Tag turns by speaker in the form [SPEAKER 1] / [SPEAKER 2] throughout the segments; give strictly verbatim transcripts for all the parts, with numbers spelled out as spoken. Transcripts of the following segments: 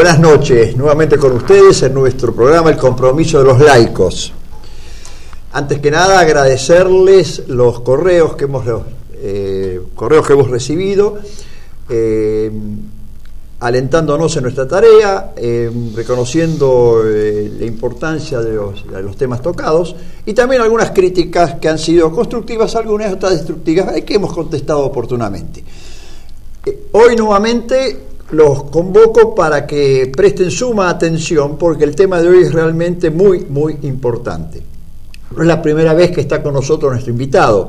[SPEAKER 1] Buenas noches, nuevamente con ustedes en nuestro programa El Compromiso de los Laicos. Antes que nada, agradecerles los correos que hemos, eh, correos que hemos recibido, eh, alentándonos en nuestra tarea, eh, reconociendo eh, la importancia de los, de los temas tocados y también algunas críticas que han sido constructivas, algunas otras destructivas, que hemos contestado oportunamente. Eh, hoy nuevamente los convoco para que presten suma atención porque el tema de hoy es realmente muy, muy importante. No es la primera vez que está con nosotros nuestro invitado,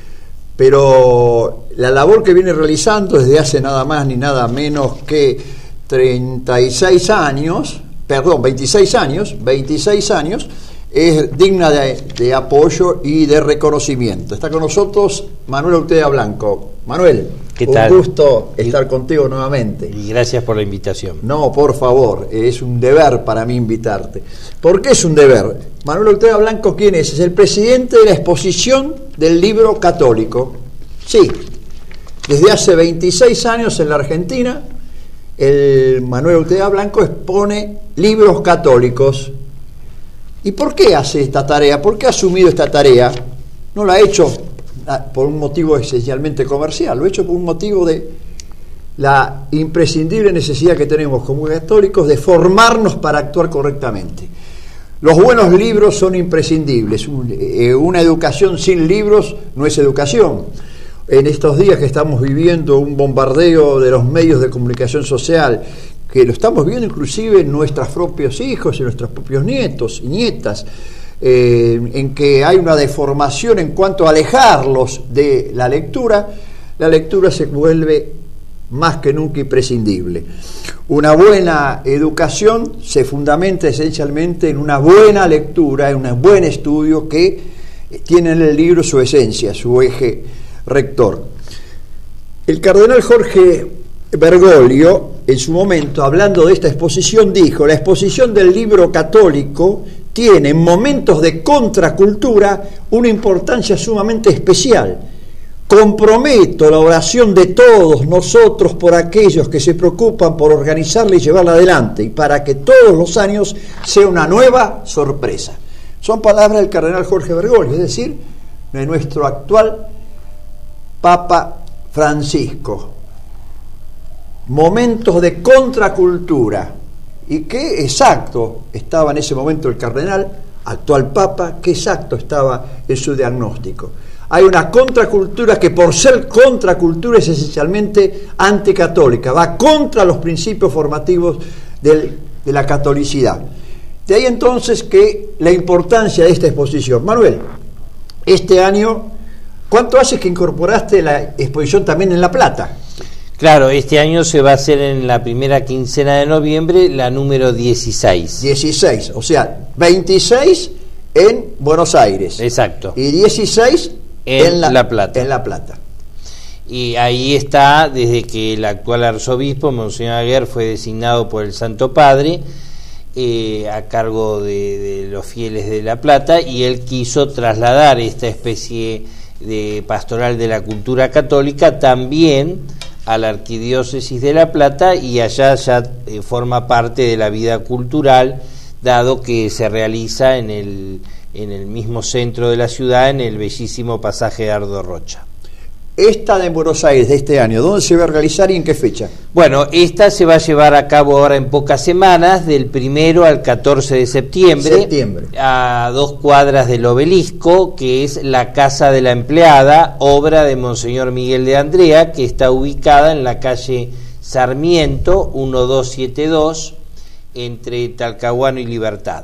[SPEAKER 1] pero la labor que viene realizando desde hace nada más ni nada menos que treinta y seis años, perdón, veintiséis años, veintiséis años, es digna de, de apoyo y de reconocimiento. Está con nosotros Manuel Utea Blanco. Manuel,
[SPEAKER 2] ¿qué
[SPEAKER 1] un
[SPEAKER 2] tal?
[SPEAKER 1] gusto estar contigo nuevamente.
[SPEAKER 2] Y gracias por la invitación.
[SPEAKER 1] No, por favor, es un deber para mí invitarte. ¿Por qué es un deber? Manuel Utea Blanco, ¿quién es? Es el presidente de la exposición del libro católico. Sí, desde hace veintiséis años en la Argentina, el Manuel Utea Blanco expone libros católicos. ¿Y por qué hace esta tarea? ¿Por qué ha asumido esta tarea? No la ha hecho por un motivo esencialmente comercial, lo ha hecho por un motivo de la imprescindible necesidad que tenemos como católicos de formarnos para actuar correctamente. Los buenos libros son imprescindibles. Una educación sin libros no es educación. En estos días que estamos viviendo un bombardeo de los medios de comunicación social, que lo estamos viendo inclusive en nuestros propios hijos y nuestros propios nietos y nietas, eh, en que hay una deformación en cuanto a alejarlos de la lectura, la lectura se vuelve más que nunca imprescindible. Una buena educación se fundamenta esencialmente en una buena lectura, en un buen estudio que tiene en el libro su esencia, su eje rector. El cardenal Jorge Bergoglio, en su momento, hablando de esta exposición, dijo: la exposición del libro católico tiene en momentos de contracultura una importancia sumamente especial. Comprometo la oración de todos nosotros por aquellos que se preocupan por organizarla y llevarla adelante, y para que todos los años sea una nueva sorpresa. Son palabras del cardenal Jorge Bergoglio, es decir, de nuestro actual Papa Francisco. Momentos de contracultura. ¿Y qué exacto estaba en ese momento el cardenal, actual Papa? ¿Qué exacto estaba en su diagnóstico? Hay una contracultura que, por ser contracultura, es esencialmente anticatólica, va contra los principios formativos del, de la catolicidad. De ahí entonces que la importancia de esta exposición. Manuel, este año, ¿cuánto hace que incorporaste la exposición también en La Plata?
[SPEAKER 2] Claro, este año se va a hacer en la primera quincena de noviembre, la número dieciséis.
[SPEAKER 1] dieciséis, o sea, veintiséis en Buenos Aires.
[SPEAKER 2] Exacto.
[SPEAKER 1] Y dieciséis en,
[SPEAKER 2] en
[SPEAKER 1] la,
[SPEAKER 2] La Plata.
[SPEAKER 1] En La Plata.
[SPEAKER 2] Y ahí está, desde que el actual arzobispo, Monseñor Aguer, fue designado por el Santo Padre eh, a cargo de, de los fieles de La Plata, y él quiso trasladar esta especie de pastoral de la cultura católica también a la Arquidiócesis de La Plata, y allá ya eh, forma parte de la vida cultural, dado que se realiza en el, en el mismo centro de la ciudad, en el bellísimo pasaje de Ardo Rocha.
[SPEAKER 1] Esta de Buenos Aires de este año, ¿dónde se va a realizar y en qué fecha?
[SPEAKER 2] Bueno, esta se va a llevar a cabo ahora en pocas semanas, del primero al catorce de septiembre,
[SPEAKER 1] septiembre,
[SPEAKER 2] a dos cuadras del Obelisco, que es la Casa de la Empleada, obra de Monseñor Miguel de Andrea, que está ubicada en la calle Sarmiento mil doscientos setenta y dos, entre Talcahuano y Libertad.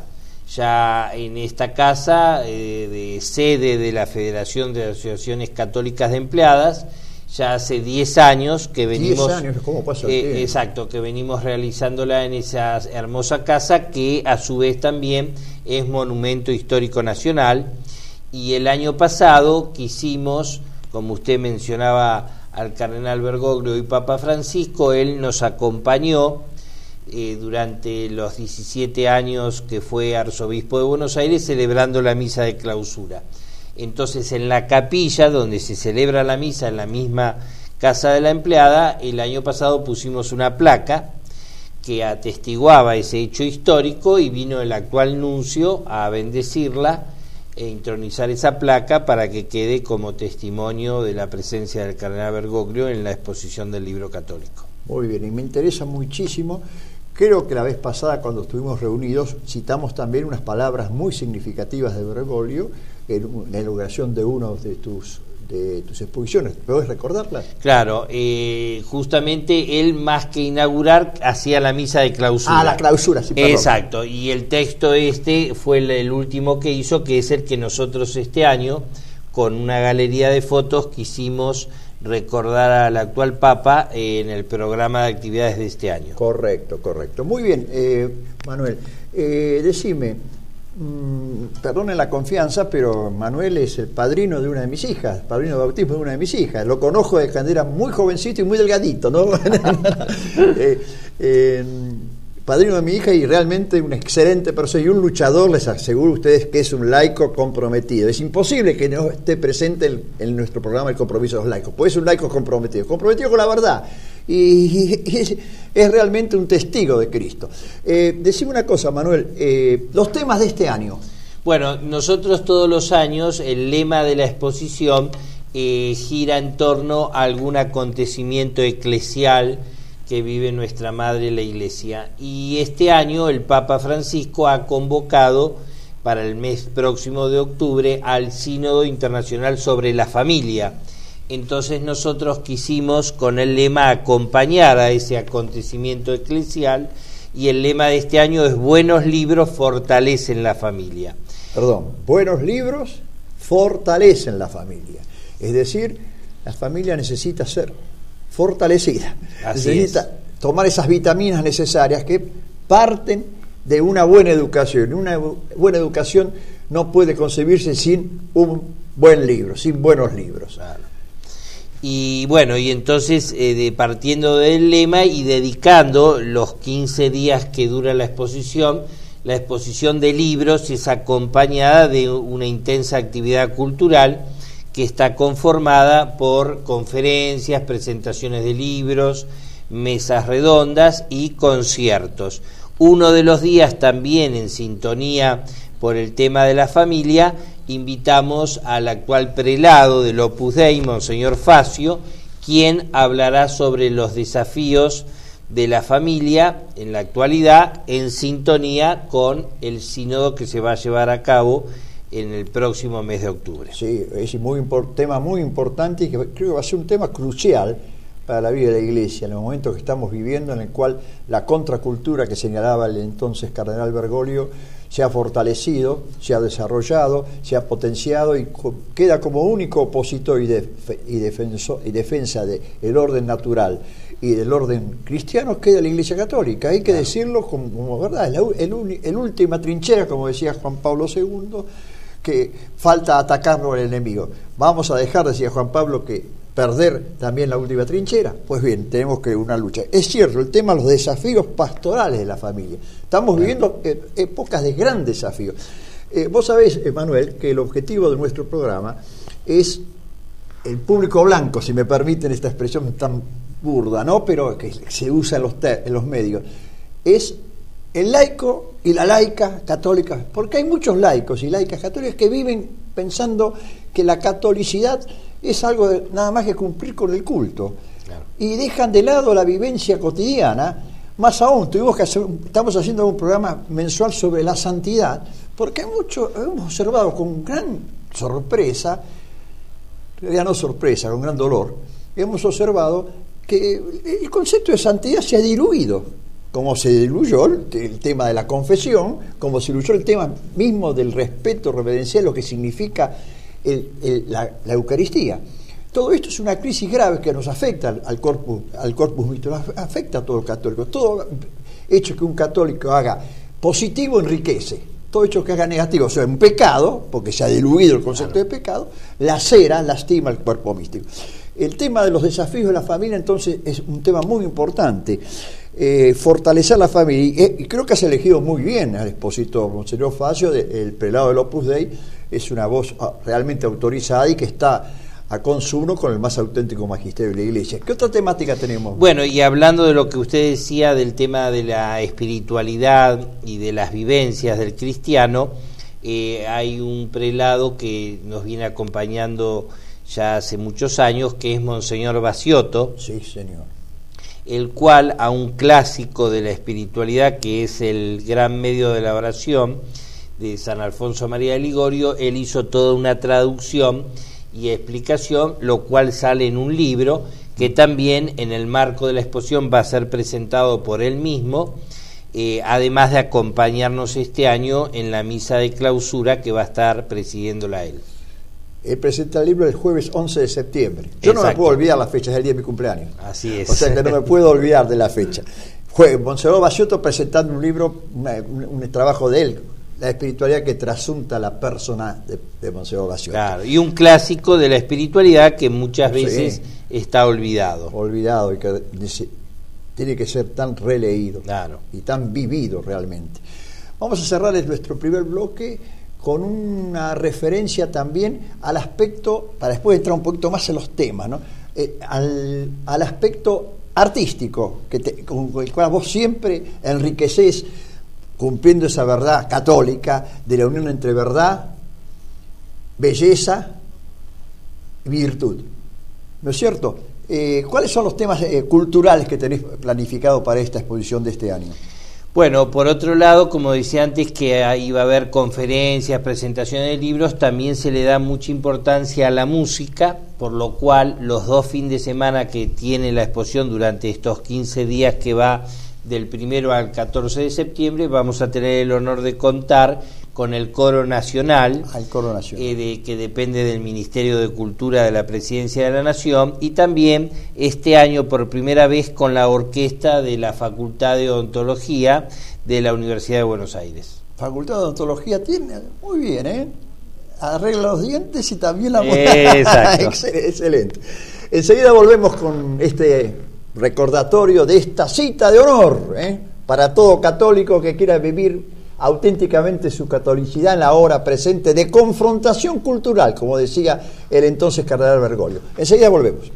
[SPEAKER 2] Ya en esta casa, eh, de sede de la Federación de Asociaciones Católicas de Empleadas, ya hace diez años que venimos...
[SPEAKER 1] diez años, ¿cómo pasa el
[SPEAKER 2] eh,
[SPEAKER 1] tiempo?
[SPEAKER 2] Exacto, que venimos realizándola en esa hermosa casa, que a su vez también es Monumento Histórico Nacional. Y el año pasado quisimos, como usted mencionaba al cardenal Bergoglio y Papa Francisco, él nos acompañó Eh, durante los diecisiete años que fue arzobispo de Buenos Aires, celebrando la misa de clausura. Entonces, en la capilla donde se celebra la misa, en la misma Casa de la Empleada, el año pasado pusimos una placa que atestiguaba ese hecho histórico, y vino el actual nuncio a bendecirla e intronizar esa placa para que quede como testimonio de la presencia del cardenal Bergoglio en la exposición del libro católico. Muy bien, y me interesa muchísimo. Creo que la vez pasada, cuando estuvimos reunidos, citamos también unas palabras muy significativas de Bergoglio en la inauguración de uno de tus de tus exposiciones. ¿Puedes recordarlas? Claro, eh, justamente él, más que inaugurar, hacía la misa de clausura. Ah, la clausura, sí, perdón. Exacto, y el texto este fue el, el último que hizo, que es el que nosotros este año, con una galería de fotos, quisimos recordar al actual Papa eh, en el programa de actividades de este año. Correcto, correcto. Muy bien, eh, Manuel, eh, decime, mmm, perdone la confianza, pero Manuel es el padrino de una de mis hijas, padrino de bautismo de una de mis hijas. Lo conozco desde cuando era muy jovencito y muy delgadito, ¿no? eh, eh, padrino de mi hija, y realmente una excelente persona y un luchador. Les aseguro a ustedes que es un laico comprometido. Es imposible que no esté presente el, en nuestro programa El Compromiso de los Laicos, pues es un laico comprometido, comprometido con la verdad, y, y, y es, es realmente un testigo de Cristo. Eh, decime una cosa, Manuel, eh, los temas de este año. Bueno, nosotros todos los años el lema de la exposición eh, gira en torno a algún acontecimiento eclesial que vive nuestra madre la Iglesia, y este año el Papa Francisco ha convocado para el mes próximo de octubre al Sínodo Internacional sobre la Familia. Entonces nosotros quisimos con el lema acompañar a ese acontecimiento eclesial, y el lema de este año es: buenos libros fortalecen la familia. Perdón, buenos libros fortalecen la familia. Es decir, la familia necesita ser fortalecida. Así necesita es. Tomar esas vitaminas necesarias que parten de una buena educación. Una buena educación no puede concebirse sin un buen libro, sin buenos libros. Claro. Y bueno, y entonces eh, de, partiendo del lema y dedicando los quince días que dura la exposición, la exposición de libros es acompañada de una intensa actividad cultural que está conformada por conferencias, presentaciones de libros, mesas redondas y conciertos. Uno de los días, también en sintonía por el tema de la familia, invitamos al actual prelado del Opus Dei, Monseñor Facio, quien hablará sobre los desafíos de la familia en la actualidad, en sintonía con el sínodo que se va a llevar a cabo en el próximo mes de octubre. Sí, es un muy tema muy importante, y que creo que va a ser un tema crucial para la vida de la Iglesia en el momento que estamos viviendo, en el cual la contracultura que señalaba el entonces cardenal Bergoglio se ha fortalecido, se ha desarrollado, se ha potenciado, y queda como único opositor y, def y, defensor, y defensa del orden natural y del orden cristiano, queda la Iglesia Católica. Hay que decirlo como, como verdad, es la el, el última trinchera, como decía Juan Pablo segundo, que falta atacarlo al enemigo. Vamos a dejar, decía Juan Pablo, que perder también la última trinchera. Pues bien, tenemos que una lucha. Es cierto, el tema de los desafíos pastorales de la familia. Estamos viviendo épocas de gran desafío. Eh, vos sabés, Manuel, que el objetivo de nuestro programa es el público blanco, si me permiten esta expresión tan burda, ¿no? Pero que se usa en los, en los medios. Es el laico y la laica católica, porque hay muchos laicos y laicas católicas que viven pensando que la catolicidad es algo de, nada más que cumplir con el culto. Claro. Y dejan de lado la vivencia cotidiana. Más aún, tuvimos que hacer, estamos haciendo un programa mensual sobre la santidad, porque hay mucho, hemos observado con gran sorpresa, en realidad no sorpresa, con gran dolor, hemos observado que el concepto de santidad se ha diluido, como se diluyó el, el tema de la confesión, como se diluyó el tema mismo del respeto reverencial, lo que significa el, el, la, la Eucaristía. Todo esto es una crisis grave que nos afecta al, al corpus, al corpus místico, afecta a todo el católico. Todo hecho que un católico haga positivo enriquece, todo hecho que haga negativo, o sea, un pecado, porque se ha diluido el concepto claro. de pecado, lacera, lastima el cuerpo místico. El tema de los desafíos de la familia, entonces, es un tema muy importante. Eh, fortalecer la familia, y, y creo que has elegido muy bien al expositor Monseñor Facio, de, el prelado del Opus Dei. Es una voz realmente autorizada y que está
[SPEAKER 1] a consumo con el más auténtico magisterio de la Iglesia. ¿Qué otra temática tenemos?
[SPEAKER 2] Bueno, y hablando de lo que usted decía del tema de la espiritualidad y de las vivencias del cristiano, eh, hay un prelado que nos viene acompañando ya hace muchos años, que es Monseñor Baciotto.
[SPEAKER 1] Sí, señor.
[SPEAKER 2] El cual, a un clásico de la espiritualidad, que es el gran medio de la oración de San Alfonso María de Ligorio, él hizo toda una traducción y explicación, lo cual sale en un libro que también en el marco de la exposición va a ser presentado por él mismo, eh, además de acompañarnos este año en la misa de clausura que va a estar presidiéndola él.
[SPEAKER 1] Él presenta el libro el jueves once de septiembre. Yo Exacto. no me puedo olvidar la fecha, es el día de mi cumpleaños.
[SPEAKER 2] Así es.
[SPEAKER 1] O sea que no me puedo olvidar de la fecha. Fue Monseñor Baciotto presentando un libro, una, un, un trabajo de él, la espiritualidad que trasunta la persona de, de Monseñor Baciotto.
[SPEAKER 2] Claro, y un clásico de la espiritualidad que muchas veces sí. está olvidado.
[SPEAKER 1] Olvidado y que dice, tiene que ser tan releído
[SPEAKER 2] claro.
[SPEAKER 1] y tan vivido realmente. Vamos a cerrar nuestro primer bloque con una referencia también al aspecto, para después entrar un poquito más en los temas, ¿no? eh, al, al aspecto artístico, que te, con el cual vos siempre enriquecés, cumpliendo esa verdad católica de la unión entre verdad, belleza y virtud. ¿No es cierto? Eh, ¿Cuáles son los temas eh, culturales que tenéis planificado para esta exposición de este año?
[SPEAKER 2] Bueno, por otro lado, como decía antes, que iba a haber conferencias, presentaciones de libros, también se le da mucha importancia a la música, por lo cual los dos fines de semana que tiene la exposición durante estos quince días que va del primero al catorce de septiembre, vamos a tener el honor de contar con el Coro Nacional,
[SPEAKER 1] ah, el Coro Nacional.
[SPEAKER 2] Eh, de, que depende del Ministerio de Cultura de la Presidencia de la Nación, y también este año por primera vez con la orquesta de la Facultad de Odontología de la Universidad de Buenos Aires.
[SPEAKER 1] Facultad de Odontología tiene, muy bien, ¿eh? Arregla los dientes y también la
[SPEAKER 2] eh, Exacto.
[SPEAKER 1] Excelente. Enseguida volvemos con este recordatorio de esta cita de honor, ¿eh? para todo católico que quiera vivir auténticamente su catolicidad en la hora presente de confrontación cultural, como decía el entonces cardenal Bergoglio. Enseguida volvemos.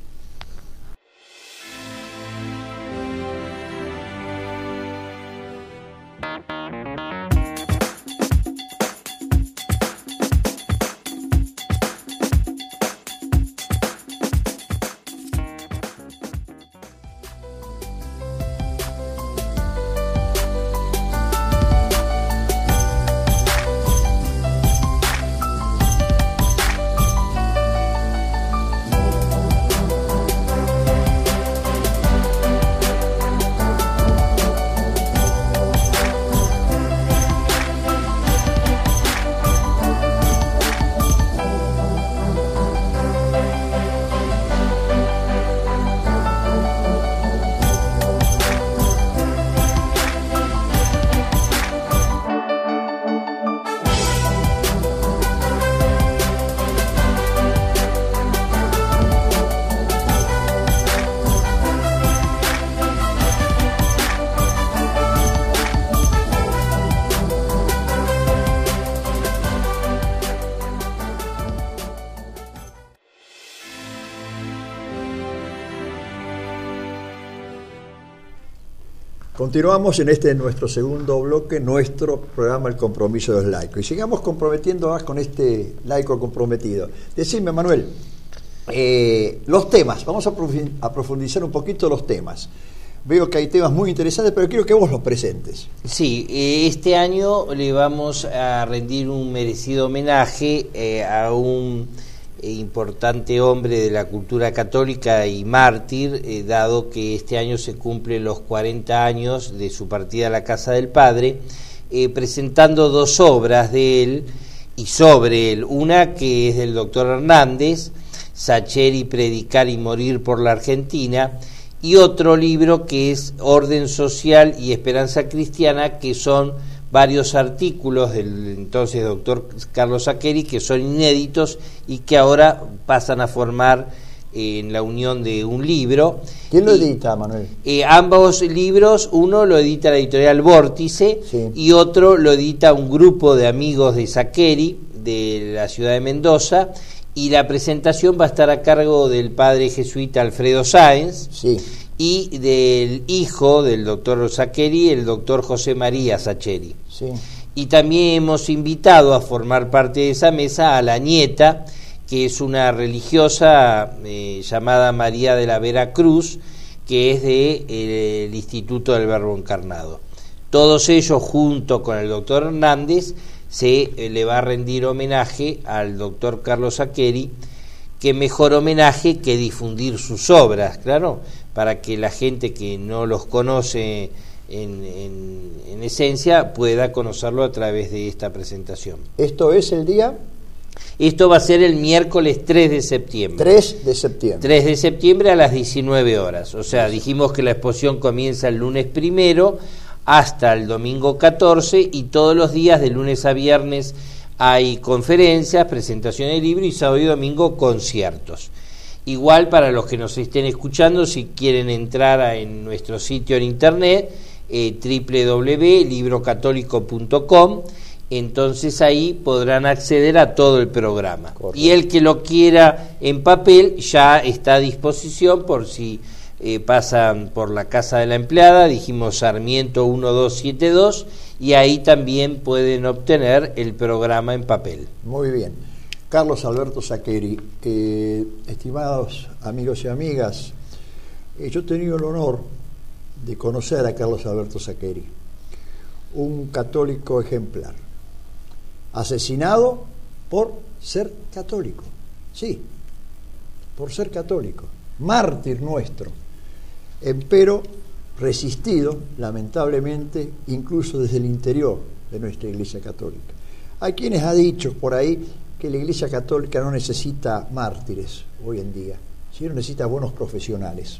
[SPEAKER 1] Continuamos en este nuestro segundo bloque, nuestro programa El Compromiso de los Laicos. Y sigamos comprometiendo más con este laico comprometido. Decime, Manuel, eh, los temas, vamos a profundizar un poquito los temas. Veo que hay temas muy interesantes, pero quiero que vos los presentes.
[SPEAKER 2] Sí, este año le vamos a rendir un merecido homenaje eh, a un importante hombre de la cultura católica y mártir, eh, dado que este año se cumplen los cuarenta años de su partida a la casa del Padre, eh, presentando dos obras de él y sobre él, una que es del doctor Hernández, Sacheri, Predicar y Morir por la Argentina, y otro libro que es Orden Social y Esperanza Cristiana, que son varios artículos del entonces doctor Carlos Sacheri que son inéditos y que ahora pasan a formar eh, en la unión de un libro.
[SPEAKER 1] ¿Quién lo edita, Manuel?
[SPEAKER 2] Eh, ambos libros, uno lo edita la editorial Vórtice, sí, y otro lo edita un grupo de amigos de Sacheri de la ciudad de Mendoza, y la presentación va a estar a cargo del padre jesuita Alfredo Sáenz,
[SPEAKER 1] sí,
[SPEAKER 2] y del hijo del doctor Saccheri, el doctor José María Saccheri.
[SPEAKER 1] sí.
[SPEAKER 2] Y también hemos invitado a formar parte de esa mesa a la nieta, que es una religiosa eh, llamada María de la Vera Cruz, que es del de, eh, Instituto del Verbo Encarnado. Todos ellos, junto con el doctor Hernández, se eh, le va a rendir homenaje al doctor Carlos Saccheri. Qué mejor homenaje que difundir sus obras, claro, para que la gente que no los conoce en, en, en esencia pueda conocerlo a través de esta presentación.
[SPEAKER 1] ¿Esto es el día?
[SPEAKER 2] Esto va a ser el miércoles tres de septiembre.
[SPEAKER 1] tres de septiembre.
[SPEAKER 2] tres de septiembre a las diecinueve horas. O sea, dijimos que la exposición comienza el lunes primero hasta el domingo catorce, y todos los días de lunes a viernes hay conferencias, presentaciones de libros, y sábado y domingo conciertos. Igual, para los que nos estén escuchando, si quieren entrar a, en nuestro sitio en internet, eh, doble u doble u doble u punto libro católico punto com, entonces ahí podrán acceder a todo el programa. Correcto. Y el que lo quiera en papel ya está a disposición, por si eh, pasan por la casa de la empleada, dijimos Sarmiento uno dos siete dos, y ahí también pueden obtener el programa en papel.
[SPEAKER 1] Muy bien. Carlos Alberto Saccheri, eh, estimados amigos y amigas, eh, yo he tenido el honor de conocer a Carlos Alberto Saccheri, un católico ejemplar, asesinado por ser católico, sí, por ser católico, mártir nuestro, empero resistido, lamentablemente, incluso desde el interior de nuestra Iglesia Católica. Hay quienes han dicho por ahí que la Iglesia Católica no necesita mártires hoy en día, sino necesita buenos profesionales.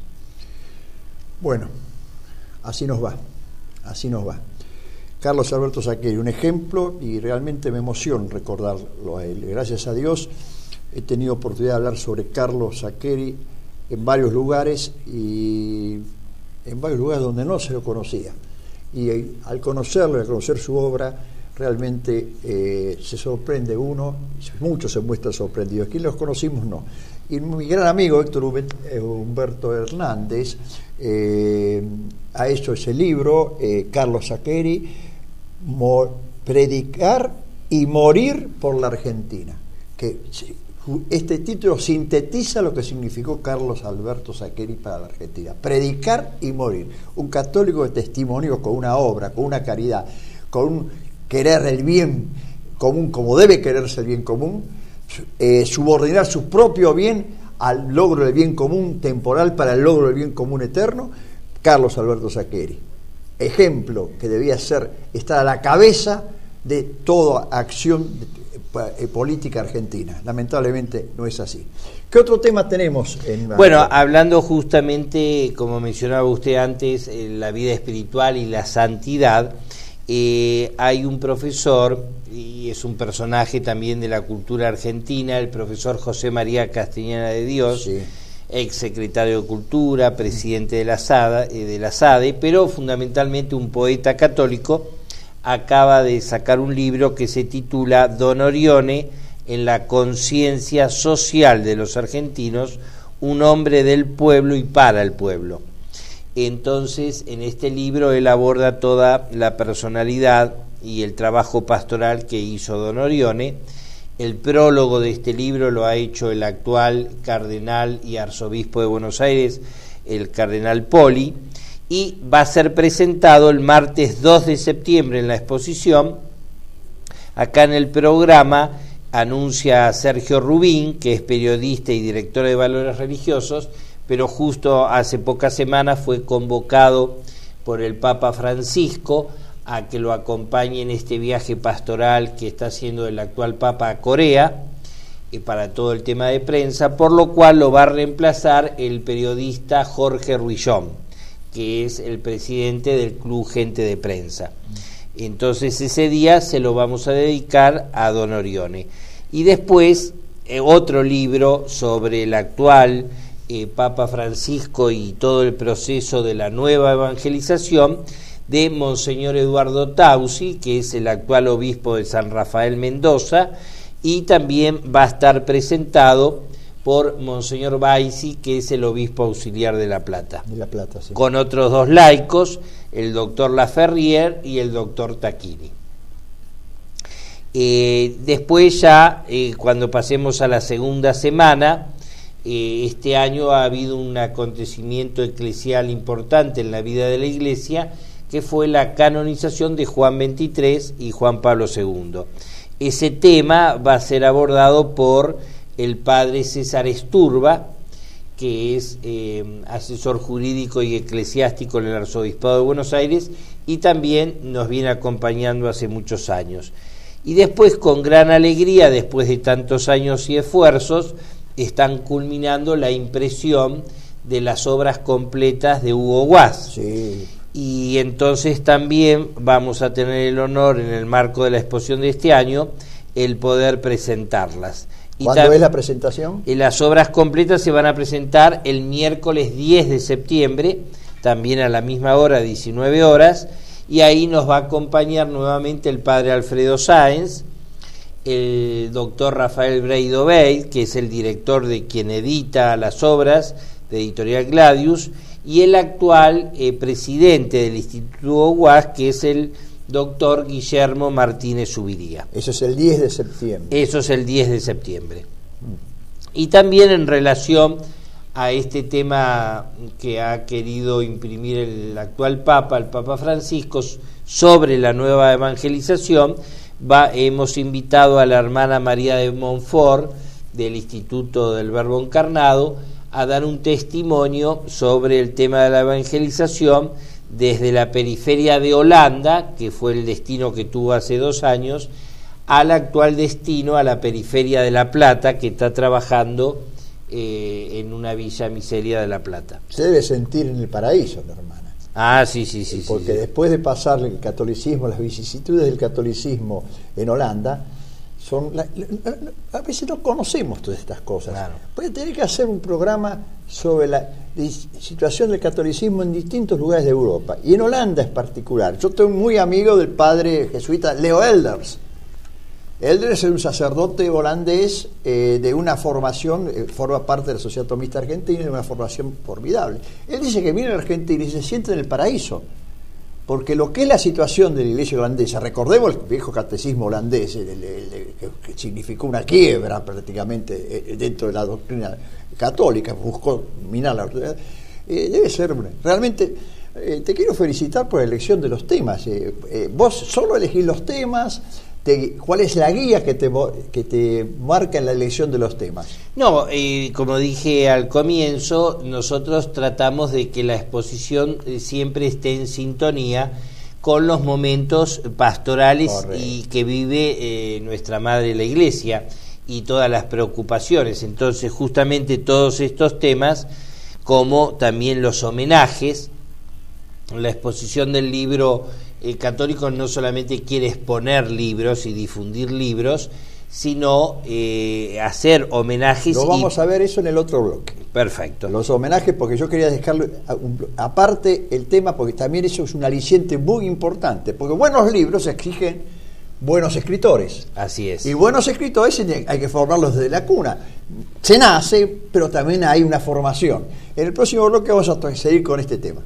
[SPEAKER 1] Bueno, así nos va, así nos va. Carlos Alberto Saccheri, un ejemplo, y realmente me emociona recordarlo a él. Gracias a Dios he tenido oportunidad de hablar sobre Carlos Saccheri en varios lugares, y en varios lugares donde no se lo conocía. Y eh, al conocerlo y al conocer su obra, realmente eh, se sorprende uno, muchos se muestran sorprendidos. Quienes los conocimos no. Y mi gran amigo Héctor Humberto Hernández eh, ha hecho ese libro, eh, Carlos Saccheri, Mo- Predicar y Morir por la Argentina, que este título sintetiza lo que significó Carlos Alberto Saccheri para la Argentina: predicar y morir. Un católico de testimonio con una obra, con una caridad, con un querer el bien común como debe quererse el bien común, eh, subordinar su propio bien al logro del bien común temporal para el logro del bien común eterno. Carlos Alberto Saccheri, ejemplo que debía ser, estar a la cabeza de toda acción política argentina. Lamentablemente no es así. ¿Qué otro tema tenemos? En
[SPEAKER 2] bueno, hablando justamente, como mencionaba usted antes, la vida espiritual y la santidad, eh, hay un profesor, y es un personaje también de la cultura argentina, el profesor José María Castellana de Dios, sí, ex secretario de Cultura, presidente de la SADE, de la SADE, pero fundamentalmente un poeta católico. Acaba de sacar un libro que se titula Don Orione en la conciencia social de los argentinos, un hombre del pueblo y para el pueblo. Entonces, en este libro él aborda toda la personalidad y el trabajo pastoral que hizo Don Orione. El prólogo de este libro lo ha hecho el actual cardenal y arzobispo de Buenos Aires, el cardenal Poli, y va a ser presentado el martes dos de septiembre en la exposición. Acá en el programa anuncia a Sergio Rubín, que es periodista y director de Valores Religiosos, pero justo hace pocas semanas fue convocado por el Papa Francisco a que lo acompañe en este viaje pastoral que está haciendo el actual Papa a Corea, y para todo el tema de prensa, por lo cual lo va a reemplazar el periodista Jorge Ruillón, que es el presidente del Club Gente de Prensa. Entonces ese día se lo vamos a dedicar a Don Orione. Y después eh, otro libro sobre el actual eh, Papa Francisco y todo el proceso de la nueva evangelización de Monseñor Eduardo Tausi, que es el actual obispo de San Rafael Mendoza, y también va a estar presentado por Monseñor Baisi, que es el obispo auxiliar de La Plata,
[SPEAKER 1] de La Plata, sí.
[SPEAKER 2] Con otros dos laicos, el doctor Laferrier y el doctor Tacchini. Eh, después ya, eh, cuando pasemos a la segunda semana, eh, este año ha habido un acontecimiento eclesial importante en la vida de la Iglesia, que fue la canonización de Juan veintitrés y Juan Pablo segundo. Ese tema va a ser abordado por el padre César Esturba, que es eh, asesor jurídico y eclesiástico en el Arzobispado de Buenos Aires y también nos viene acompañando hace muchos años. Y después, con gran alegría, después de tantos años y esfuerzos, están culminando la impresión de las obras completas de Hugo Guas.
[SPEAKER 1] Sí.
[SPEAKER 2] Y entonces también vamos a tener el honor, en el marco de la exposición de este año, el poder presentarlas.
[SPEAKER 1] ¿Cuándo es la presentación?
[SPEAKER 2] Y las obras completas se van a presentar el miércoles diez de septiembre, también a la misma hora, diecinueve horas, y ahí nos va a acompañar nuevamente el padre Alfredo Sáenz, el doctor Rafael Breido Bey, que es el director de quien edita las obras de Editorial Gladius, y el actual eh, presidente del Instituto Guas, que es el doctor Guillermo Martínez Subiría.
[SPEAKER 1] Eso es el diez de septiembre.
[SPEAKER 2] Eso es el diez de septiembre. Mm. Y también en relación a este tema que ha querido imprimir el actual Papa, el Papa Francisco, sobre la nueva evangelización, va, hemos invitado a la hermana María de Montfort, del Instituto del Verbo Encarnado, a dar un testimonio sobre el tema de la evangelización desde la periferia de Holanda, que fue el destino que tuvo hace dos años, al actual destino, a la periferia de La Plata, que está trabajando eh, en una villa miseria de La Plata.
[SPEAKER 1] Se debe sentir en el paraíso, la hermana.
[SPEAKER 2] Ah, sí, sí, sí.
[SPEAKER 1] Porque
[SPEAKER 2] sí, sí.
[SPEAKER 1] después de pasar el catolicismo, las vicisitudes del catolicismo en Holanda, son la, la, la, a veces no conocemos todas estas cosas.
[SPEAKER 2] Claro.
[SPEAKER 1] Puede tener que hacer un programa sobre la situación del catolicismo en distintos lugares de Europa, y en Holanda es particular. Yo estoy muy amigo del padre jesuita Leo Elders. Elders es un sacerdote holandés eh, de una formación, eh, forma parte de la Sociedad Tomista Argentina, de una formación formidable. Él dice que viene a Argentina y se siente en el paraíso, porque lo que es la situación de la iglesia holandesa, recordemos el viejo catecismo holandés, el, el, el, el, que significó una quiebra prácticamente dentro de la doctrina católica, buscó minar la autoridad, eh, debe ser realmente. Eh, te quiero felicitar por la elección de los temas. Eh, eh, vos solo elegís los temas. Te, ¿Cuál es la guía que te, que te marca en la elección de los temas?
[SPEAKER 2] No, eh, como dije al comienzo, nosotros tratamos de que la exposición siempre esté en sintonía con los momentos pastorales. Correcto. Y que vive eh, nuestra Madre la Iglesia y todas las preocupaciones. Entonces, justamente todos estos temas, como también los homenajes, la exposición del libro El católico no solamente quiere exponer libros y difundir libros, sino eh, hacer homenajes.
[SPEAKER 1] Lo vamos
[SPEAKER 2] y...
[SPEAKER 1] a ver eso en el otro bloque.
[SPEAKER 2] Perfecto.
[SPEAKER 1] Los homenajes, porque yo quería dejarlo aparte el tema, porque también eso es un aliciente muy importante, porque buenos libros exigen buenos escritores.
[SPEAKER 2] Así es.
[SPEAKER 1] Y buenos escritores hay que formarlos desde la cuna. Se nace, pero también hay una formación. En el próximo bloque vamos a seguir con este tema.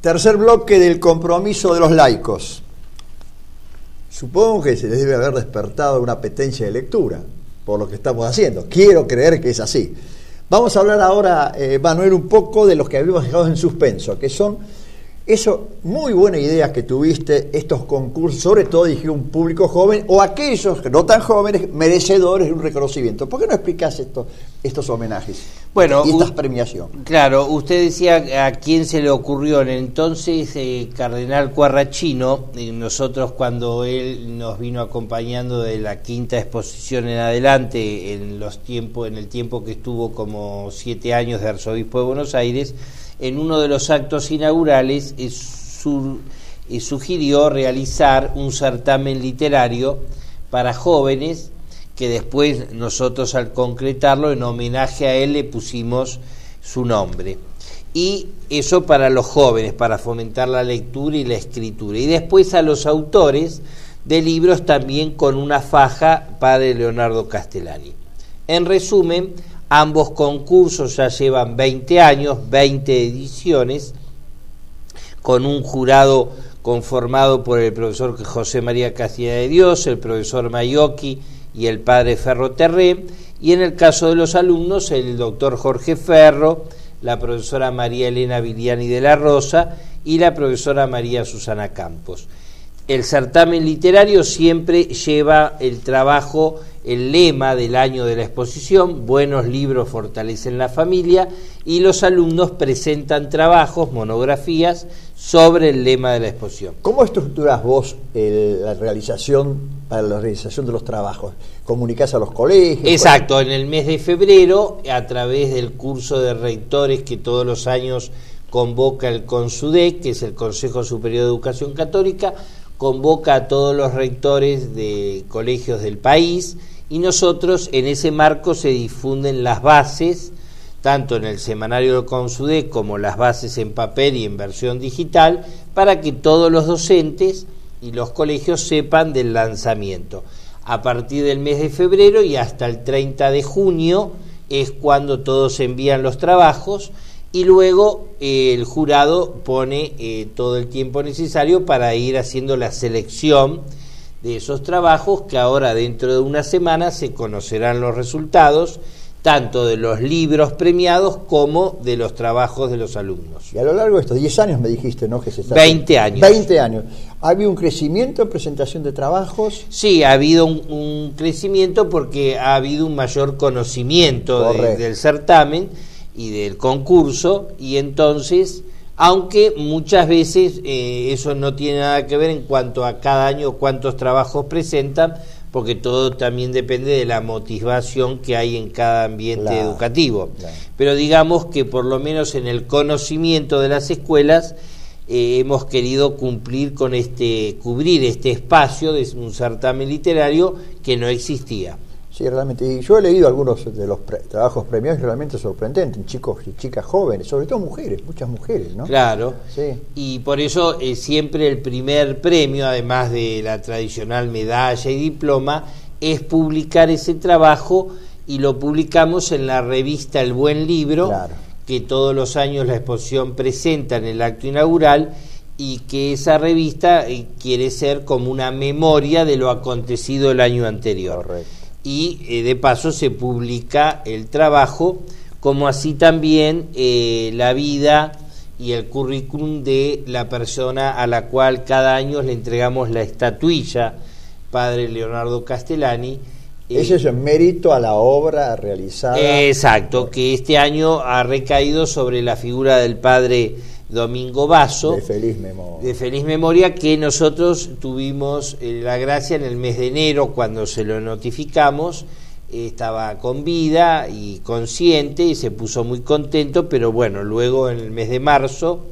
[SPEAKER 1] Tercer bloque del compromiso de los laicos. Supongo que se les debe haber despertado una apetencia de lectura por lo que estamos haciendo. Quiero creer que es así. Vamos a hablar ahora, eh, Manuel, un poco de los que habíamos dejado en suspenso, que son eso, muy buena idea que tuviste, estos concursos, sobre todo dirigidos a un público joven o aquellos no tan jóvenes, merecedores de un reconocimiento. ¿Por qué no explicás esto, estos homenajes
[SPEAKER 2] bueno,
[SPEAKER 1] y estas premiaciones?
[SPEAKER 2] Claro, usted decía a quién se le ocurrió en entonces eh, Cardenal Cuarrachino, eh, nosotros cuando él nos vino acompañando de la quinta exposición en adelante, en los tiempos, en el tiempo que estuvo como siete años de arzobispo de Buenos Aires, en uno de los actos inaugurales eh, su, eh, sugirió realizar un certamen literario para jóvenes, que después nosotros al concretarlo en homenaje a él le pusimos su nombre. Y eso para los jóvenes, para fomentar la lectura y la escritura. Y después a los autores de libros también con una faja Padre Leonardo Castellani. En resumen, ambos concursos ya llevan veinte años, veinte ediciones, con un jurado conformado por el profesor José María Castilla de Dios, el profesor Maiocchi y el padre Ferro Terré, y en el caso de los alumnos, el doctor Jorge Ferro, la profesora María Elena Viliani de la Rosa y la profesora María Susana Campos. El certamen literario siempre lleva el trabajo, el lema del año de la exposición: buenos libros fortalecen la familia, y los alumnos presentan trabajos, monografías, sobre el lema de la exposición.
[SPEAKER 1] ¿Cómo estructurás vos el, la realización, para la realización de los trabajos? ¿Comunicás a los colegios?
[SPEAKER 2] Exacto, en el mes de febrero, a través del curso de rectores que todos los años convoca el CONSUDEC, que es el Consejo Superior de Educación Católica, convoca a todos los rectores de colegios del país, y nosotros en ese marco se difunden las bases, tanto en el semanario del CONSUDEC como las bases en papel y en versión digital, para que todos los docentes y los colegios sepan del lanzamiento. A partir del mes de febrero y hasta el treinta de junio es cuando todos envían los trabajos, y luego eh, el jurado pone eh, todo el tiempo necesario para ir haciendo la selección de esos trabajos, que ahora dentro de una semana se conocerán los resultados, tanto de los libros premiados como de los trabajos de los alumnos.
[SPEAKER 1] Y a lo largo de estos diez años me dijiste, ¿no? Que se está
[SPEAKER 2] veinte años.
[SPEAKER 1] veinte años. ¿Ha habido un crecimiento en presentación de trabajos?
[SPEAKER 2] Sí, ha habido un, un crecimiento porque ha habido un mayor conocimiento de, del certamen y del concurso, y entonces, aunque muchas veces eh, eso no tiene nada que ver en cuanto a cada año cuántos trabajos presentan, porque todo también depende de la motivación que hay en cada ambiente claro, educativo. Claro. Pero digamos que por lo menos en el conocimiento de las escuelas eh, hemos querido cumplir con este, cubrir este espacio de un certamen literario que no existía.
[SPEAKER 1] Sí, realmente. Y yo he leído algunos de los pre trabajos premiados realmente sorprendentes, chicos y chicas jóvenes, sobre todo mujeres, muchas mujeres, ¿no?
[SPEAKER 2] Claro.
[SPEAKER 1] Sí.
[SPEAKER 2] Y por eso eh, siempre el primer premio, además de la tradicional medalla y diploma, es publicar ese trabajo, y lo publicamos en la revista El Buen Libro, claro, que todos los años la exposición presenta en el acto inaugural, y que esa revista eh, quiere ser como una memoria de lo acontecido el año anterior.
[SPEAKER 1] Correcto.
[SPEAKER 2] Y eh, de paso se publica el trabajo, como así también eh, la vida y el currículum de la persona a la cual cada año le entregamos la estatuilla, Padre Leonardo Castellani.
[SPEAKER 1] Eh, Ese es en mérito a la obra realizada.
[SPEAKER 2] Eh, exacto, que este año ha recaído sobre la figura del Padre Domingo Basso,
[SPEAKER 1] de feliz memoria,
[SPEAKER 2] de feliz memoria, que nosotros tuvimos eh, la gracia en el mes de enero, cuando se lo notificamos, eh, estaba con vida y consciente y se puso muy contento, pero bueno, luego en el mes de marzo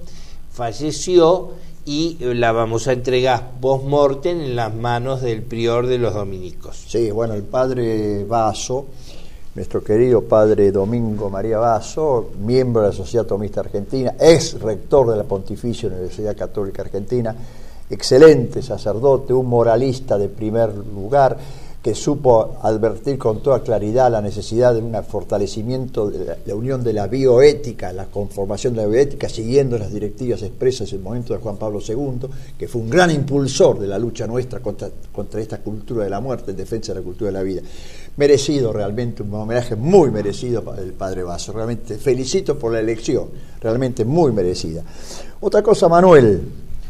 [SPEAKER 2] falleció, y la vamos a entregar post-mortem en las manos del prior de los dominicos.
[SPEAKER 1] Sí, bueno, el Padre Basso, nuestro querido Padre Domingo María Basso, miembro de la Sociedad Tomista Argentina, ex rector de la Pontificia Universidad Católica Argentina, excelente sacerdote, un moralista de primer lugar, que supo advertir con toda claridad la necesidad de un fortalecimiento de la, la unión de la bioética, la conformación de la bioética, siguiendo las directivas expresas en el momento de Juan Pablo segundo, que fue un gran impulsor de la lucha nuestra contra, contra esta cultura de la muerte, en defensa de la cultura de la vida. Merecido realmente, un homenaje muy merecido para el padre Basso, realmente felicito por la elección, realmente muy merecida. Otra cosa, Manuel,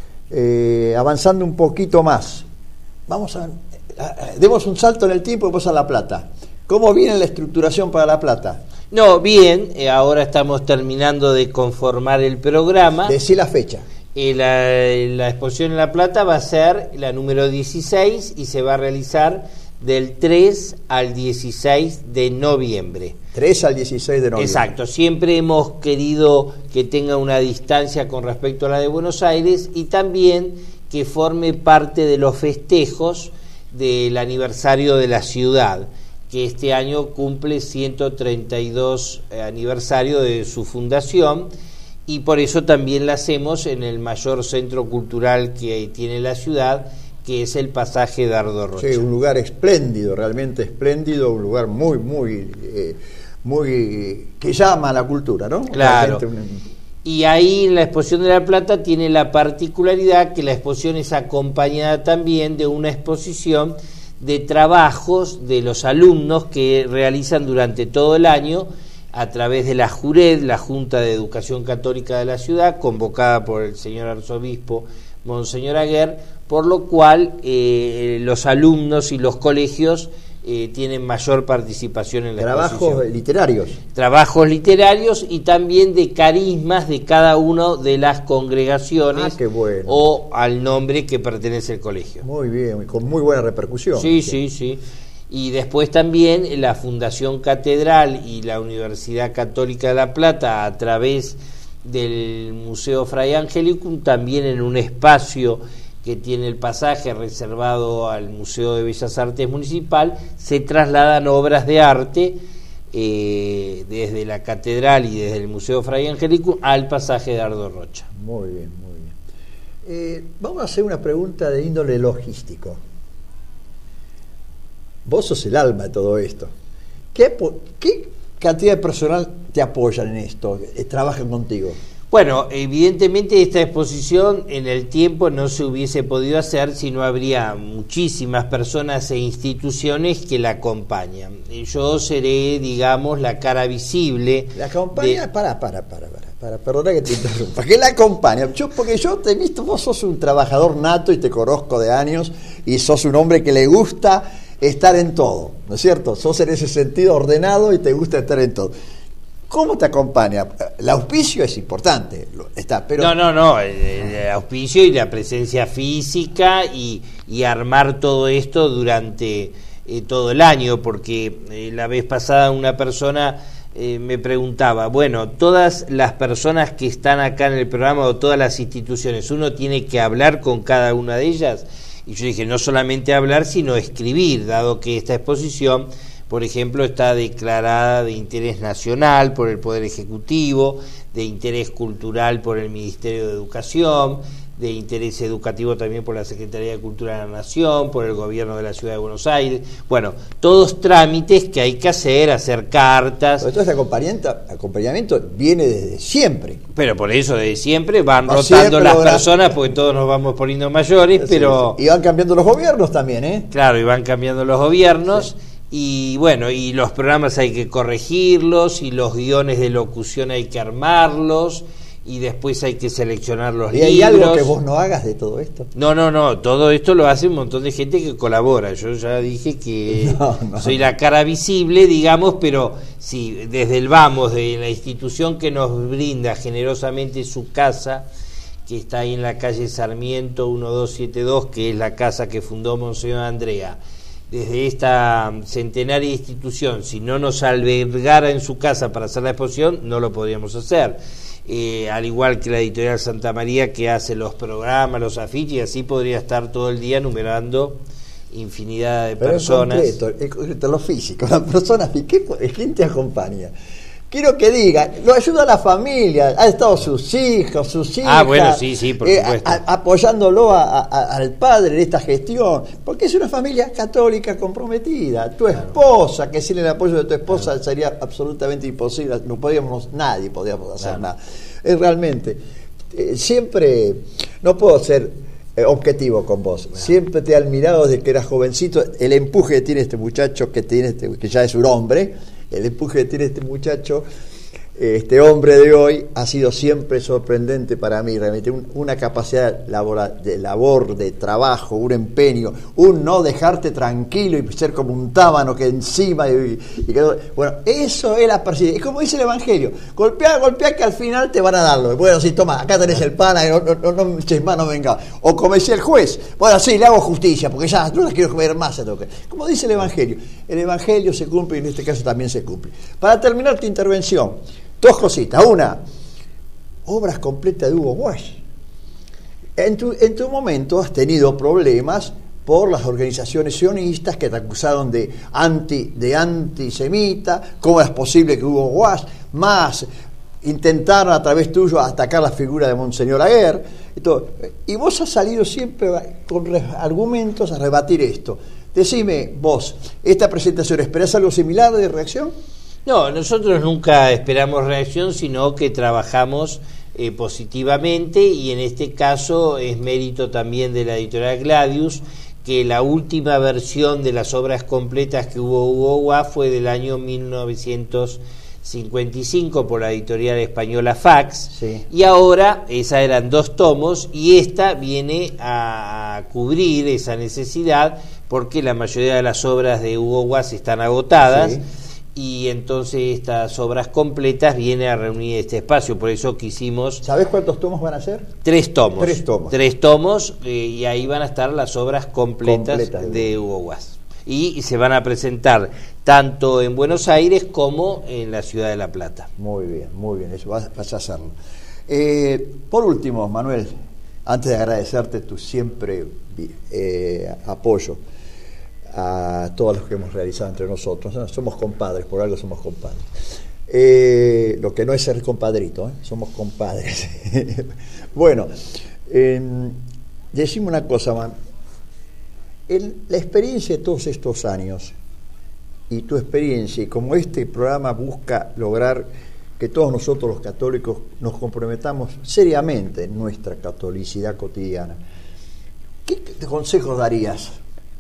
[SPEAKER 1] eh, avanzando un poquito más, vamos a... Demos un salto en el tiempo y después a La Plata. ¿Cómo viene la estructuración para La Plata?
[SPEAKER 2] No, bien, eh, ahora estamos terminando de conformar el programa.
[SPEAKER 1] Decí la fecha.
[SPEAKER 2] Eh, la, la exposición en La Plata va a ser la número dieciséis y se va a realizar del tres al dieciséis de noviembre.
[SPEAKER 1] tres al dieciséis de noviembre.
[SPEAKER 2] Exacto, siempre hemos querido que tenga una distancia con respecto a la de Buenos Aires y también que forme parte de los festejos del aniversario de la ciudad, que este año cumple ciento treinta y dos aniversario de su fundación, y por eso también la hacemos en el mayor centro cultural que tiene la ciudad, que es el Pasaje Dardo Rocha.
[SPEAKER 1] Sí, un lugar espléndido, realmente espléndido, un lugar muy, muy, eh, muy que llama a la cultura, ¿no?
[SPEAKER 2] Claro.
[SPEAKER 1] Realmente un...
[SPEAKER 2] Y ahí en la exposición de La Plata tiene la particularidad que la exposición es acompañada también de una exposición de trabajos de los alumnos que realizan durante todo el año a través de la JURED, la Junta de Educación Católica de la ciudad, convocada por el señor arzobispo Monseñor Aguer, por lo cual eh, los alumnos y los colegios eh, tienen mayor participación en la
[SPEAKER 1] Trabajos
[SPEAKER 2] exposición.
[SPEAKER 1] literarios.
[SPEAKER 2] Trabajos literarios y también de carismas de cada uno de las congregaciones.
[SPEAKER 1] Ah, qué bueno.
[SPEAKER 2] O al nombre que pertenece el colegio.
[SPEAKER 1] Muy bien, con muy buena repercusión.
[SPEAKER 2] Sí, sí, sí. Y después también la Fundación Catedral y la Universidad Católica de La Plata, a través del Museo Fray Angelicum, también en un espacio que tiene el pasaje reservado al Museo de Bellas Artes Municipal, se trasladan obras de arte eh, desde la Catedral y desde el Museo Fray Angelicum al Pasaje Dardo Rocha.
[SPEAKER 1] Muy bien, muy bien. Eh, vamos a hacer una pregunta de índole logístico. Vos sos el alma de todo esto. ¿Qué, qué cantidad de personal te apoyan en esto, eh, trabajan contigo?
[SPEAKER 2] Bueno, evidentemente esta exposición en el tiempo no se hubiese podido hacer si no habría muchísimas personas e instituciones que la acompañan. Yo seré, digamos, la cara visible.
[SPEAKER 1] ¿La acompaña?
[SPEAKER 2] De...
[SPEAKER 1] Para, para, para, para, para, perdona que te interrumpa. ¿Qué la acompaña? Yo, porque yo te he visto, vos sos un trabajador nato y te conozco de años y sos un hombre que le gusta estar en todo, ¿no es cierto? Sos en ese sentido ordenado y te gusta estar en todo. ¿Cómo te acompaña? El auspicio es importante, está, pero...
[SPEAKER 2] No, no, no, el, el auspicio y la presencia física y, y armar todo esto durante eh, todo el año, porque eh, la vez pasada una persona eh, me preguntaba, bueno, todas las personas que están acá en el programa o todas las instituciones, ¿uno tiene que hablar con cada una de ellas? Y yo dije, no solamente hablar, sino escribir, dado que esta exposición... Por ejemplo, está declarada de interés nacional por el Poder Ejecutivo, de interés cultural por el Ministerio de Educación, de interés educativo también por la Secretaría de Cultura de la Nación, por el Gobierno de la Ciudad de Buenos Aires. Bueno, todos trámites que hay que hacer, hacer cartas.
[SPEAKER 1] Pero todo este acompañamiento, acompañamiento viene desde siempre.
[SPEAKER 2] Pero por eso, desde siempre van
[SPEAKER 1] no
[SPEAKER 2] rotando
[SPEAKER 1] siempre
[SPEAKER 2] las
[SPEAKER 1] logra...
[SPEAKER 2] personas, porque todos nos vamos poniendo mayores, sí, pero...
[SPEAKER 1] Sí. Y van cambiando los gobiernos también, ¿eh?
[SPEAKER 2] Claro, y van cambiando los gobiernos... Sí. Y bueno, y los programas hay que corregirlos, y los guiones de locución hay que armarlos, y después hay que seleccionar los libros.
[SPEAKER 1] ¿Y hay algo que vos no hagas de todo esto?
[SPEAKER 2] No, no, no, todo esto lo hace un montón de gente que colabora. Yo ya dije que no, no. soy la cara visible, digamos, pero sí, desde el vamos, de la institución que nos brinda generosamente su casa, que está ahí en la calle Sarmiento uno dos siete dos, que es la casa que fundó Monseñor Andrea. Desde esta centenaria institución, si no nos albergara en su casa para hacer la exposición, no lo podríamos hacer. Eh, al igual que la editorial Santa María, que hace los programas, los afiches, y así podría estar todo el día numerando infinidad de
[SPEAKER 1] Pero
[SPEAKER 2] personas.
[SPEAKER 1] Pero en concreto, en concreto, lo físico, las personas, ¿quién te acompaña? quiero que diga, lo ayuda a la familia, ha estado sus hijos, sus hijas,
[SPEAKER 2] ah, bueno, sí, sí, por
[SPEAKER 1] eh,
[SPEAKER 2] supuesto.
[SPEAKER 1] a, a, apoyándolo a, a, al padre en esta gestión, porque es una familia católica comprometida. Tu esposa, que sin el apoyo de tu esposa claro. sería absolutamente imposible, no podíamos, nadie podíamos hacer claro. nada. Es realmente, eh, siempre, no puedo ser objetivo con vos, bueno. siempre te he admirado desde que eras jovencito, el empuje que tiene este muchacho, que tiene este, que ya es un hombre, el empuje que tiene este muchacho, este hombre de hoy, ha sido siempre sorprendente para mí, realmente un, una capacidad laboral, de labor, de trabajo, un empeño, un no dejarte tranquilo y ser como un tábano que encima y, y que, bueno, eso es la persistencia, es como dice el Evangelio, golpea, golpea que al final te van a darlo, bueno, sí, toma, acá tenés el pan, no, no, no, no, chisma, no venga, o como decía el juez, bueno, sí, le hago justicia, porque ya no la quiero comer más, como dice el Evangelio, el Evangelio se cumple y en este caso también se cumple. Para terminar tu intervención, dos cositas. Una, obras completas de Hugo Walsh. En tu, en tu momento has tenido problemas por las organizaciones sionistas que te acusaron de, anti, de antisemita. ¿Cómo es posible que Hugo Walsh más intentaron a través tuyo atacar la figura de Monseñor Aguer? Y, todo. Y vos has salido siempre con argumentos a rebatir esto. Decime vos, ¿esta presentación esperás algo similar de reacción?
[SPEAKER 2] No, nosotros nunca esperamos reacción, sino que trabajamos eh, positivamente, y en este caso es mérito también de la editorial Gladius, que la última versión de las obras completas que hubo Hugo Walsh fue del año mil novecientos cincuenta y cinco por la editorial española Fax, sí. Y ahora esas eran dos tomos y esta viene a cubrir esa necesidad porque la mayoría de las obras de Hugo Walsh están agotadas. Sí. Y entonces estas obras completas vienen a reunir este espacio, por eso quisimos...
[SPEAKER 1] ¿Sabés cuántos tomos van a ser?
[SPEAKER 2] Tres tomos.
[SPEAKER 1] Tres tomos.
[SPEAKER 2] Tres tomos, eh, y ahí van a estar las obras completas, completas de, de Hugo Walsh. Y, y se van a presentar tanto en Buenos Aires como en la ciudad de La Plata.
[SPEAKER 1] Muy bien, muy bien, eso vas, vas a hacerlo. Eh, por último, Manuel, antes de agradecerte tu siempre eh, apoyo a todos los que hemos realizado entre nosotros, ¿no? Somos compadres, por algo somos compadres. Eh, lo que no es ser compadrito, ¿eh? Somos compadres. Bueno, eh, decime una cosa, man. El, la experiencia de todos estos años y tu experiencia, y como este programa busca lograr que todos nosotros los católicos nos comprometamos seriamente en nuestra catolicidad cotidiana, ¿qué consejos darías?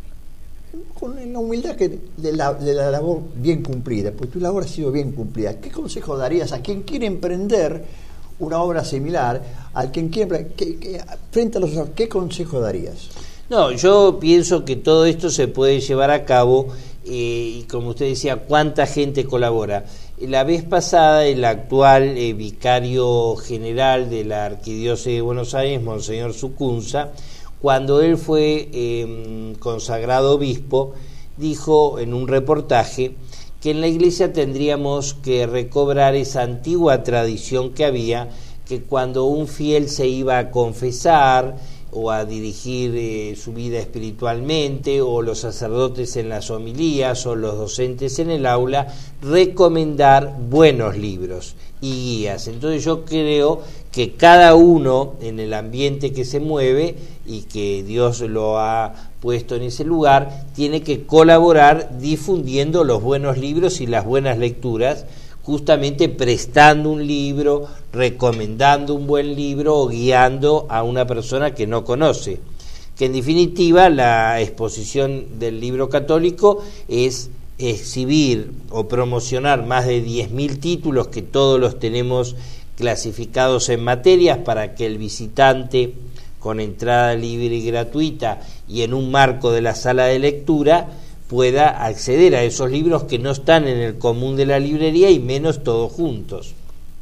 [SPEAKER 1] Con la humildad que de la, de la labor bien cumplida, porque tu labor ha sido bien cumplida. ¿Qué consejo darías a quien quiere emprender una obra similar, a quien quiere, que, que, frente a los otros, qué consejo darías?
[SPEAKER 2] No, yo pienso que todo esto se puede llevar a cabo, eh, y como usted decía, ¿cuánta gente colabora? La vez pasada, el actual eh, vicario general de la Arquidiócesis de Buenos Aires, Monseñor Sucunza, cuando él fue eh, consagrado obispo, dijo en un reportaje que en la iglesia tendríamos que recobrar esa antigua tradición que había, que cuando un fiel se iba a confesar o a dirigir eh, su vida espiritualmente, o los sacerdotes en las homilías o los docentes en el aula, recomendar buenos libros y guías. Entonces yo creo que cada uno en el ambiente que se mueve y que Dios lo ha puesto en ese lugar, tiene que colaborar difundiendo los buenos libros y las buenas lecturas, justamente prestando un libro, recomendando un buen libro o guiando a una persona que no conoce. Que en definitiva la exposición del libro católico es exhibir o promocionar más de diez mil títulos, que todos los tenemos clasificados en materias para que el visitante, con entrada libre y gratuita y en un marco de la sala de lectura, pueda acceder a esos libros que no están en el común de la librería, y menos todos juntos.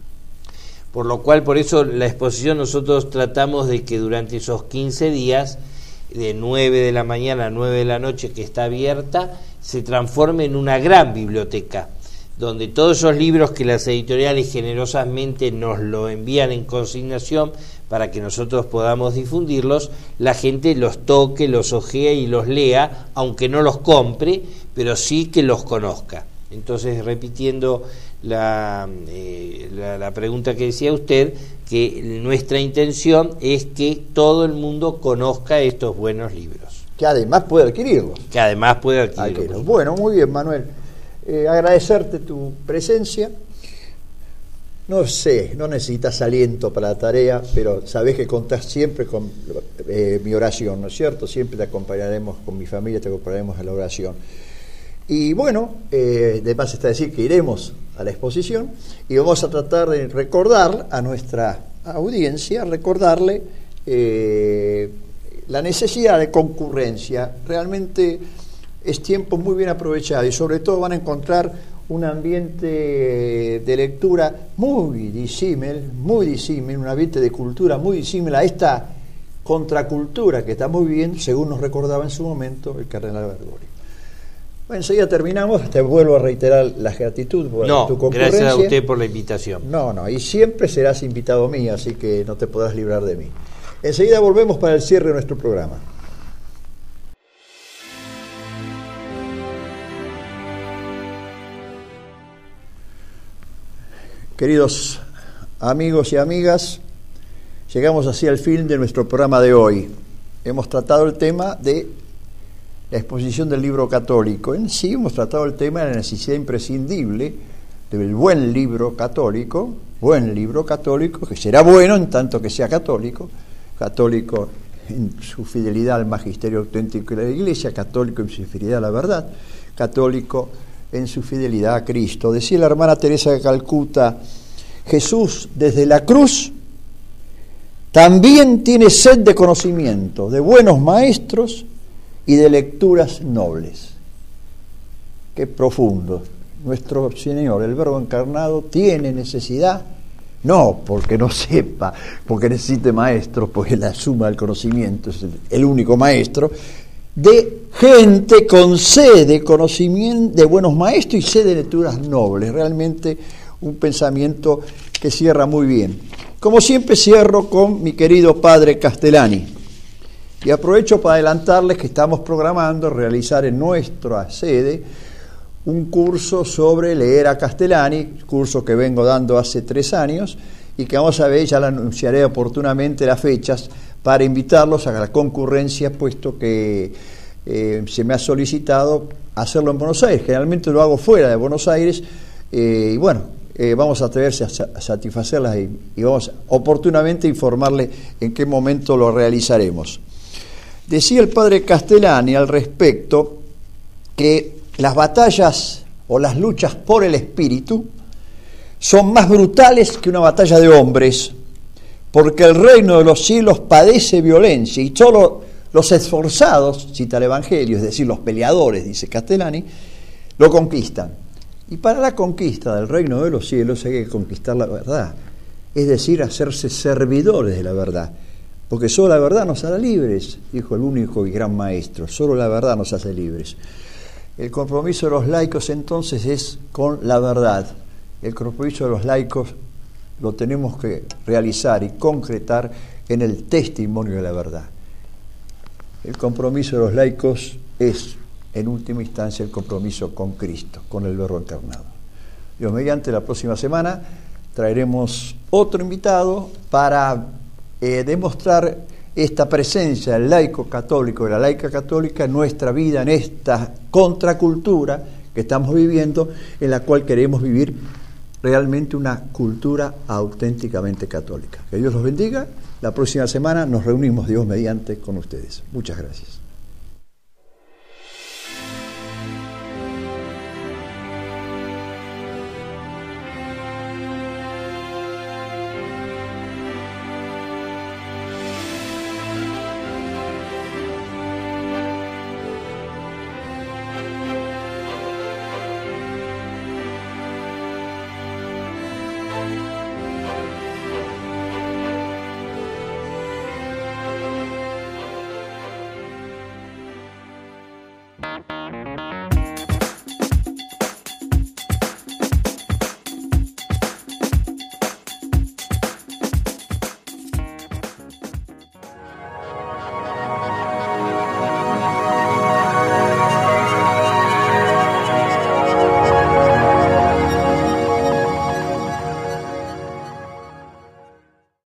[SPEAKER 2] Por lo cual, por eso la exposición nosotros tratamos de que durante esos quince días, de nueve de la mañana a nueve de la noche que está abierta, se transforme en una gran biblioteca, donde todos esos libros que las editoriales generosamente nos lo envían en consignación para que nosotros podamos difundirlos, la gente los toque, los ojee y los lea, aunque no los compre, pero sí que los conozca. Entonces, repitiendo la, eh, la, la pregunta que decía usted, que nuestra intención es que todo el mundo conozca estos buenos libros.
[SPEAKER 1] Que además puede adquirirlos.
[SPEAKER 2] Que además puede adquirirlos.
[SPEAKER 1] adquirirlos. Bueno, muy bien, Manuel. Eh, agradecerte tu presencia. No sé, no necesitas aliento para la tarea, pero sabés que contás siempre con eh, mi oración, ¿no es cierto? Siempre te acompañaremos, con mi familia te acompañaremos a la oración. Y bueno, eh, además está decir que iremos a la exposición y vamos a tratar de recordar a nuestra audiencia, recordarle eh, la necesidad de concurrencia. Realmente es tiempo muy bien aprovechado y sobre todo van a encontrar un ambiente de lectura muy disímil, muy disímil, un ambiente de cultura muy disímil a esta contracultura que estamos viviendo, según nos recordaba en su momento el cardenal Bergoglio. Bueno, enseguida terminamos, te vuelvo a reiterar la gratitud por
[SPEAKER 2] no,
[SPEAKER 1] tu concurrencia.
[SPEAKER 2] Gracias a usted por la invitación.
[SPEAKER 1] No, no, y siempre serás invitado mío, así que no te podrás librar de mí. Enseguida volvemos para el cierre de nuestro programa. Queridos amigos y amigas, llegamos así al fin de nuestro programa de hoy. Hemos tratado el tema de la exposición del libro católico. En sí hemos tratado el tema de la necesidad imprescindible del buen libro católico, buen libro católico, que será bueno en tanto que sea católico, católico en su fidelidad al magisterio auténtico de la Iglesia, católico en su fidelidad a la verdad, católico en su fidelidad a Cristo. Decía la hermana Teresa de Calcuta, Jesús desde la cruz también tiene sed de conocimiento, de buenos maestros y de lecturas nobles. Qué profundo. Nuestro Señor, el Verbo encarnado, tiene necesidad, no porque no sepa, porque necesite maestros, porque la suma del conocimiento es el, el único maestro, de gente con sed de conocimiento, de buenos maestros y sed de lecturas nobles. Realmente un pensamiento que cierra muy bien. Como siempre cierro con mi querido padre Castellani y aprovecho para adelantarles que estamos programando realizar en nuestra sede un curso sobre leer a Castellani, curso que vengo dando hace tres años y que vamos a ver, ya lo anunciaré oportunamente las fechas para invitarlos a la concurrencia, puesto que eh, se me ha solicitado hacerlo en Buenos Aires. Generalmente lo hago fuera de Buenos Aires eh, y bueno, eh, vamos a atreverse a, a satisfacerlas y, y vamos oportunamente a informarle en qué momento lo realizaremos. Decía el padre Castellani al respecto que las batallas o las luchas por el espíritu son más brutales que una batalla de hombres, porque el reino de los cielos padece violencia y solo los esforzados, cita el Evangelio, es decir, los peleadores, dice Castellani, lo conquistan. Y para la conquista del reino de los cielos hay que conquistar la verdad, es decir, hacerse servidores de la verdad, porque solo la verdad nos hará libres, dijo el único y gran maestro, solo la verdad nos hace libres. El compromiso de los laicos entonces es con la verdad. El compromiso de los laicos lo tenemos que realizar y concretar en el testimonio de la verdad. El compromiso de los laicos es, en última instancia, el compromiso con Cristo, con el Verbo encarnado. Dios mediante, la próxima semana traeremos otro invitado para eh, demostrar esta presencia del laico católico, de la laica católica en nuestra vida, en esta contracultura que estamos viviendo, en la cual queremos vivir realmente una cultura auténticamente católica. Que Dios los bendiga. La próxima semana nos reunimos, Dios mediante, con ustedes. Muchas gracias.